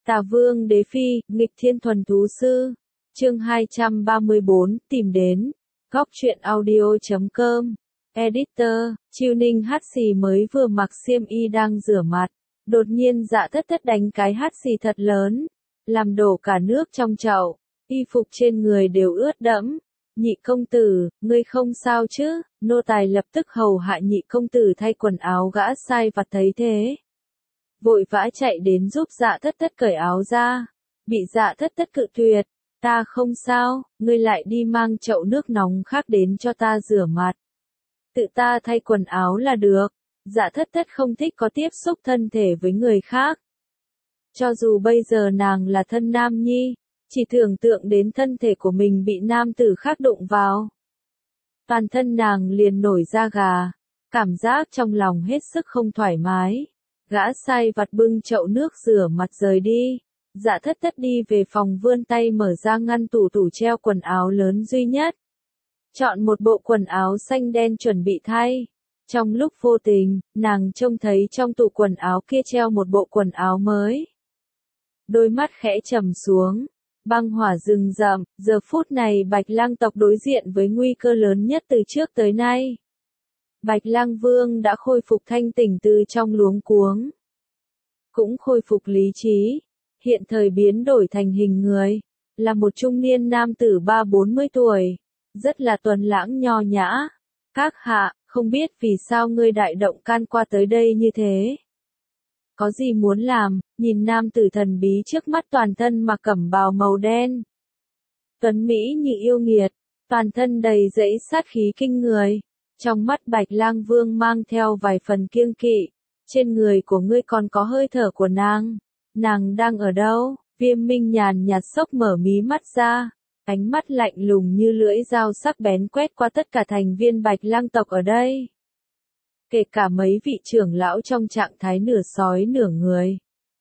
Tà Vương Đế Phi, nghịch thiên thuần thú sư. Chương 234, tìm đến. Góc truyện audio.com. Editor, Chiêu Ninh hắt xì mới vừa mặc xiêm y đang rửa mặt. Đột nhiên Dạ Thất Thất đánh cái hắt xì thật lớn, làm đổ cả nước trong chậu. Y phục trên người đều ướt đẫm. Nhị công tử, ngươi không sao chứ? Nô tài lập tức hầu hạ nhị công tử thay quần áo gã sai vặt thấy thế. Vội vã chạy đến giúp Dạ Thất Thất cởi áo ra. Bị Dạ Thất Thất cự tuyệt. Ta không sao, ngươi lại đi mang chậu nước nóng khác đến cho ta rửa mặt. Tự ta thay quần áo là được. Dạ Thất Thất không thích có tiếp xúc thân thể với người khác. Cho dù bây giờ nàng là thân nam nhi, chỉ tưởng tượng đến thân thể của mình bị nam tử khác đụng vào. Toàn thân nàng liền nổi da gà, cảm giác trong lòng hết sức không thoải mái. Gã sai vặt bưng chậu nước rửa mặt rời đi. Dạ Thất Thất đi về phòng vươn tay mở ra ngăn tủ treo quần áo lớn duy nhất. Chọn một bộ quần áo xanh đen chuẩn bị thay. Trong lúc vô tình, nàng trông thấy trong tủ quần áo kia treo một bộ quần áo mới. Đôi mắt khẽ trầm xuống. Băng hỏa rừng rậm, giờ phút này Bạch Lang tộc đối diện với nguy cơ lớn nhất từ trước tới nay. Bạch Lang Vương đã khôi phục thanh tỉnh từ trong luống cuống. Cũng khôi phục lý trí. Hiện thời biến đổi thành hình người. Là một trung niên nam tử 30-40 tuổi. Rất là tuấn lãng nho nhã. Các hạ, không biết vì sao ngươi đại động can qua tới đây như thế. Có gì muốn làm? Nhìn nam tử thần bí trước mắt toàn thân mặc cẩm bào màu đen. Tuấn Mỹ như yêu nghiệt. Toàn thân đầy dẫy sát khí kinh người. Trong mắt Bạch Lang Vương mang theo vài phần kiêng kỵ. Trên người của ngươi còn có hơi thở của nàng. Nàng đang ở đâu? Viêm Minh nhàn nhạt sốc mở mí mắt ra. Ánh mắt lạnh lùng như lưỡi dao sắc bén quét qua tất cả thành viên Bạch Lang tộc ở đây. Kể cả mấy vị trưởng lão trong trạng thái nửa sói nửa người.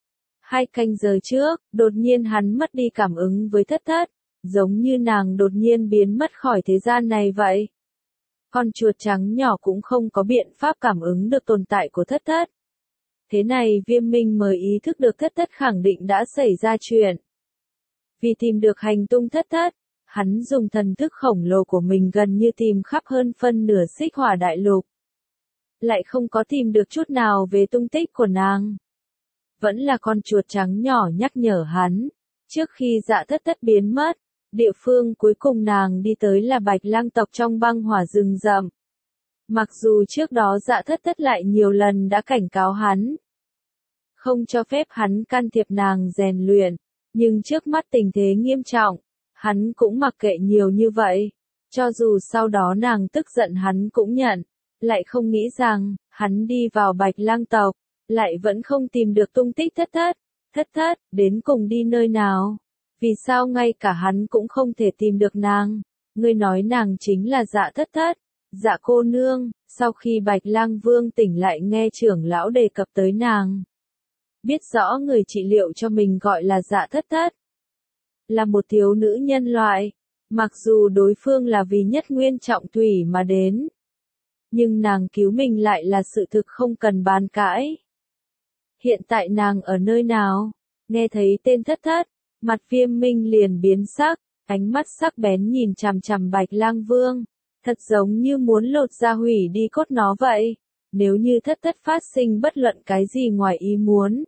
2 canh giờ trước, đột nhiên hắn mất đi cảm ứng với Thất Thất. Giống như nàng đột nhiên biến mất khỏi thế gian này vậy. Con chuột trắng nhỏ cũng không có biện pháp cảm ứng được tồn tại của Thất Thất. Thế này Viêm Minh mới ý thức được Thất Thất khẳng định đã xảy ra chuyện. Vì tìm được hành tung Thất Thất, hắn dùng thần thức khổng lồ của mình gần như tìm khắp hơn phân nửa Xích Hỏa đại lục. Lại không có tìm được chút nào về tung tích của nàng. Vẫn là con chuột trắng nhỏ nhắc nhở hắn. Trước khi Dạ Thất Thất biến mất, địa phương cuối cùng nàng đi tới là Bạch Lang tộc trong băng hỏa rừng rậm. Mặc dù trước đó Dạ Thất Thất lại nhiều lần đã cảnh cáo hắn. Không cho phép hắn can thiệp nàng rèn luyện. Nhưng trước mắt tình thế nghiêm trọng, hắn cũng mặc kệ nhiều như vậy. Cho dù sau đó nàng tức giận hắn cũng nhận. Lại không nghĩ rằng, hắn đi vào Bạch Lang tộc, lại vẫn không tìm được tung tích Thất Thất. Thất Thất, đến cùng đi nơi nào? Vì sao ngay cả hắn cũng không thể tìm được nàng? Ngươi nói nàng chính là Dạ Thất Thất. Dạ cô nương, sau khi Bạch Lang Vương tỉnh lại nghe trưởng lão đề cập tới nàng. Biết rõ người trị liệu cho mình gọi là Dạ Thất Thất. Là một thiếu nữ nhân loại. Mặc dù đối phương là vì nhất nguyên trọng thủy mà đến. Nhưng nàng cứu mình lại là sự thực không cần bàn cãi. Hiện tại nàng ở nơi nào? Nghe thấy tên Thất Thất, mặt Viêm Minh liền biến sắc, ánh mắt sắc bén nhìn chằm chằm Bạch Lang Vương. Thật giống như muốn lột ra hủy đi cốt nó vậy. Nếu như Thất Thất phát sinh bất luận cái gì ngoài ý muốn.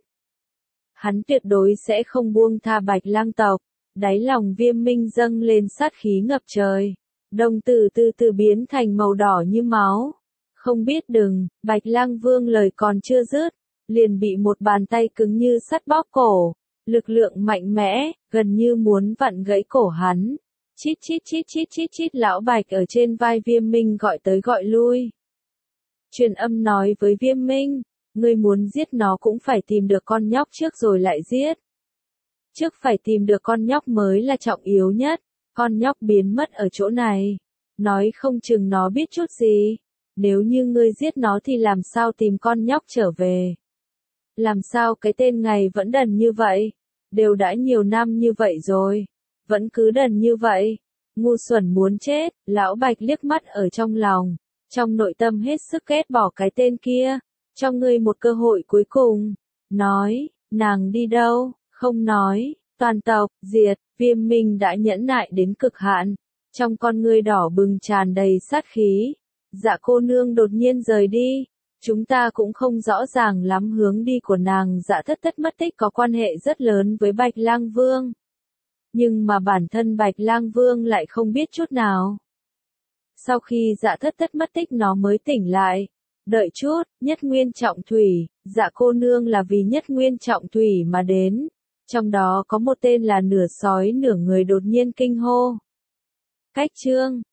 Hắn tuyệt đối sẽ không buông tha Bạch Lang tộc. Đáy lòng Viêm Minh dâng lên sát khí ngập trời. Đồng tử từ từ biến thành màu đỏ như máu. Không biết đừng, Bạch Lang Vương lời còn chưa dứt. Liền bị một bàn tay cứng như sắt bóp cổ. Lực lượng mạnh mẽ, gần như muốn vặn gãy cổ hắn. Chít chít chít chít chít chít lão Bạch ở trên vai Viêm Minh gọi tới gọi lui. Truyền âm nói với Viêm Minh, ngươi muốn giết nó cũng phải tìm được con nhóc trước rồi lại giết. Trước phải tìm được con nhóc mới là trọng yếu nhất, con nhóc biến mất ở chỗ này. Nói không chừng nó biết chút gì. Nếu như ngươi giết nó thì làm sao tìm con nhóc trở về? Làm sao cái tên ngày vẫn đần như vậy? Đều đã nhiều năm như vậy rồi. Vẫn cứ đần như vậy. Ngu xuẩn muốn chết, lão Bạch liếc mắt ở trong lòng. Trong nội tâm hết sức ghét bỏ cái tên kia. Cho ngươi một cơ hội cuối cùng. Nói, nàng đi đâu? không nói, toàn tộc, diệt, Viêm Minh đã nhẫn nại đến cực hạn, trong con ngươi đỏ bừng tràn đầy sát khí. Dạ cô nương đột nhiên rời đi, chúng ta cũng không rõ ràng lắm hướng đi của nàng. Dạ thất thất mất tích có quan hệ rất lớn với Bạch Lang Vương. Nhưng mà bản thân Bạch Lang Vương lại không biết chút nào. Sau khi dạ thất thất mất tích nó mới tỉnh lại. Đợi chút, Nhất Nguyên Trọng Thủy, dạ cô nương là vì Nhất Nguyên Trọng Thủy mà đến. Trong đó có một tên là nửa sói nửa người đột nhiên kinh hô. Cách chương